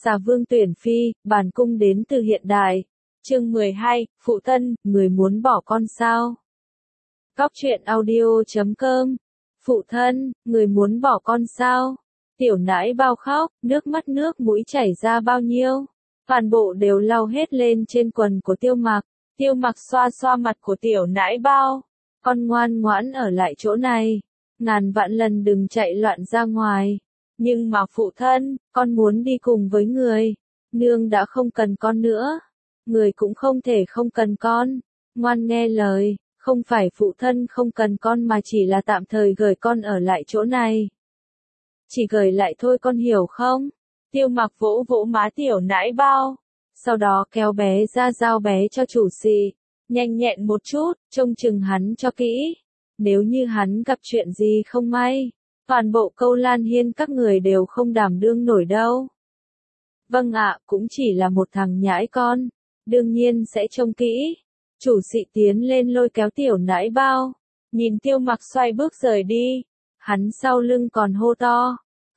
Xà vương tuyển phi, bản cung đến từ hiện đại. Chương 12, phụ thân, người muốn bỏ con sao? Góc truyện audio.com. Phụ thân, người muốn bỏ con sao? Tiểu nãi bao khóc, nước mũi chảy ra bao nhiêu. Toàn bộ đều lau hết lên trên quần của Tiêu Mặc. Tiêu Mặc xoa xoa mặt của tiểu nãi bao. Con ngoan ngoãn ở lại chỗ này. Ngàn vạn lần đừng chạy loạn ra ngoài. Nhưng mà phụ thân, con muốn đi cùng với người. Nương đã không cần con nữa. Người cũng không thể không cần con. Ngoan nghe lời, không phải phụ thân không cần con mà chỉ là tạm thời gửi con ở lại chỗ này. Chỉ gửi lại thôi con hiểu không? Tiêu Mặc vỗ vỗ má tiểu nãi bao. Sau đó kéo bé ra giao bé cho chủ xì. Nhanh nhẹn một chút, trông chừng hắn cho kỹ. Nếu như hắn gặp chuyện gì không may, toàn bộ Câu Lan Hiên các người đều không đảm đương nổi đâu. Vâng ạ, cũng chỉ là một thằng nhãi con. Đương nhiên sẽ trông kỹ. Chủ xị tiến lên lôi kéo tiểu nãi bao. Nhìn Tiêu Mặc xoay bước rời đi. Hắn sau lưng còn hô to.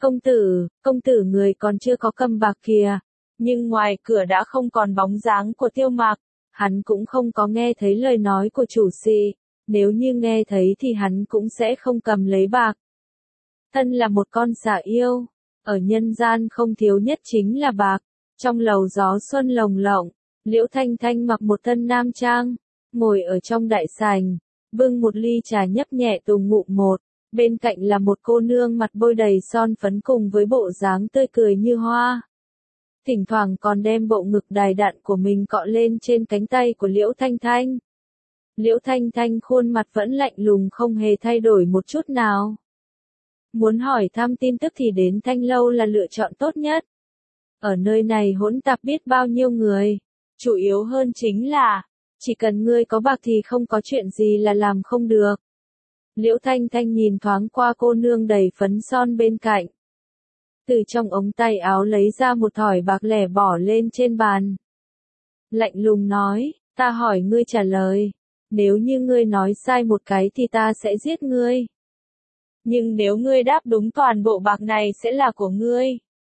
Công tử người còn chưa có cầm bạc kìa. Nhưng ngoài cửa đã không còn bóng dáng của Tiêu Mặc. Hắn cũng không có nghe thấy lời nói của chủ xị. Nếu như nghe thấy thì hắn cũng sẽ không cầm lấy bạc. Thân là một con xà yêu. Ở nhân gian không thiếu nhất chính là bạc. Trong lầu gió xuân lồng lộng. Liễu Thanh Thanh mặc một thân nam trang. Ngồi ở trong đại sảnh. Bưng một ly trà nhấp nhẹ từng ngụm một. Bên cạnh là một cô nương mặt bôi đầy son phấn cùng với bộ dáng tươi cười như hoa. Thỉnh thoảng còn đem bộ ngực đài đặn của mình cọ lên trên cánh tay của Liễu Thanh Thanh. Liễu Thanh Thanh khuôn mặt vẫn lạnh lùng không hề thay đổi một chút nào. Muốn hỏi thăm tin tức thì đến Thanh Lâu là lựa chọn tốt nhất. Ở nơi này hỗn tạp biết bao nhiêu người. Chủ yếu hơn chính là, chỉ cần ngươi có bạc thì không có chuyện gì là làm không được. Liễu Thanh Thanh nhìn thoáng qua cô nương đầy phấn son bên cạnh. Từ trong ống tay áo lấy ra một thỏi bạc lẻ bỏ lên trên bàn. Lạnh lùng nói, ta hỏi ngươi trả lời. Nếu như ngươi nói sai một cái thì ta sẽ giết ngươi. Nhưng nếu ngươi đáp đúng toàn bộ bạc này sẽ là của ngươi.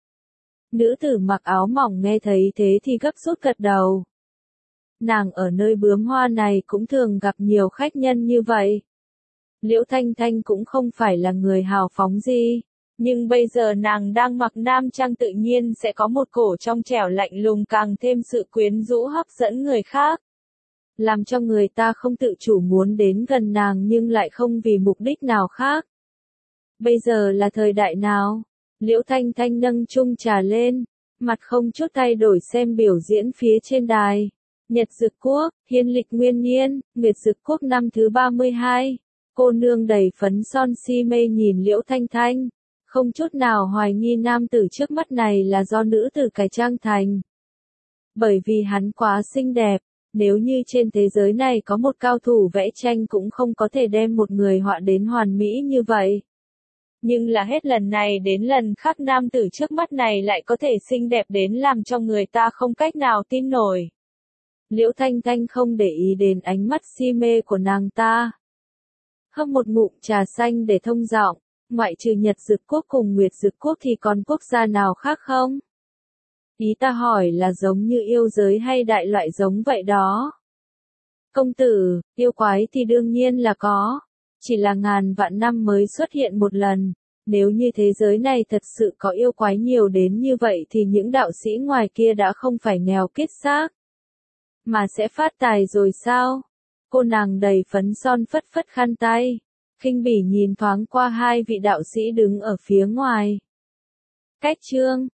Nữ tử mặc áo mỏng nghe thấy thế thì gấp rút gật đầu. Nàng ở nơi bướm hoa này cũng thường gặp nhiều khách nhân như vậy. Liễu Thanh Thanh cũng không phải là người hào phóng gì. Nhưng bây giờ nàng đang mặc nam trang tự nhiên sẽ có một cổ trong trẻo lạnh lùng càng thêm sự quyến rũ hấp dẫn người khác. Làm cho người ta không tự chủ muốn đến gần nàng nhưng lại không vì mục đích nào khác. Bây giờ là thời đại nào? Liễu Thanh Thanh nâng chung trà lên, mặt không chút thay đổi xem biểu diễn phía trên đài. Nhật Dực Quốc, Hiên Lịch Nguyên Niên, Nguyệt Dực Quốc năm thứ 32. Cô nương đầy phấn son si mê nhìn Liễu Thanh Thanh. Không chút nào hoài nghi nam tử trước mắt này là do nữ tử cải trang thành. Bởi vì hắn quá xinh đẹp. Nếu như trên thế giới này có một cao thủ vẽ tranh cũng không có thể đem một người họa đến hoàn mỹ như vậy. Nhưng là hết lần này đến lần khác nam tử trước mắt này lại có thể xinh đẹp đến làm cho người ta không cách nào tin nổi. Liễu Thanh Thanh không để ý đến ánh mắt si mê của nàng ta. Hâm một ngụm trà xanh để thông giọng, ngoại trừ Nhật Dực Quốc cùng Nguyệt Dực Quốc thì còn quốc gia nào khác không? Ý ta hỏi là giống như yêu giới hay đại loại giống vậy đó. Công tử, yêu quái thì đương nhiên là có. Chỉ là ngàn vạn năm mới xuất hiện một lần. Nếu như thế giới này thật sự có yêu quái nhiều đến như vậy thì những đạo sĩ ngoài kia đã không phải nghèo kiết xác. Mà sẽ phát tài rồi sao? Cô nàng đầy phấn son phất phất khăn tay. Khinh bỉ nhìn thoáng qua hai vị đạo sĩ đứng ở phía ngoài. Cách chương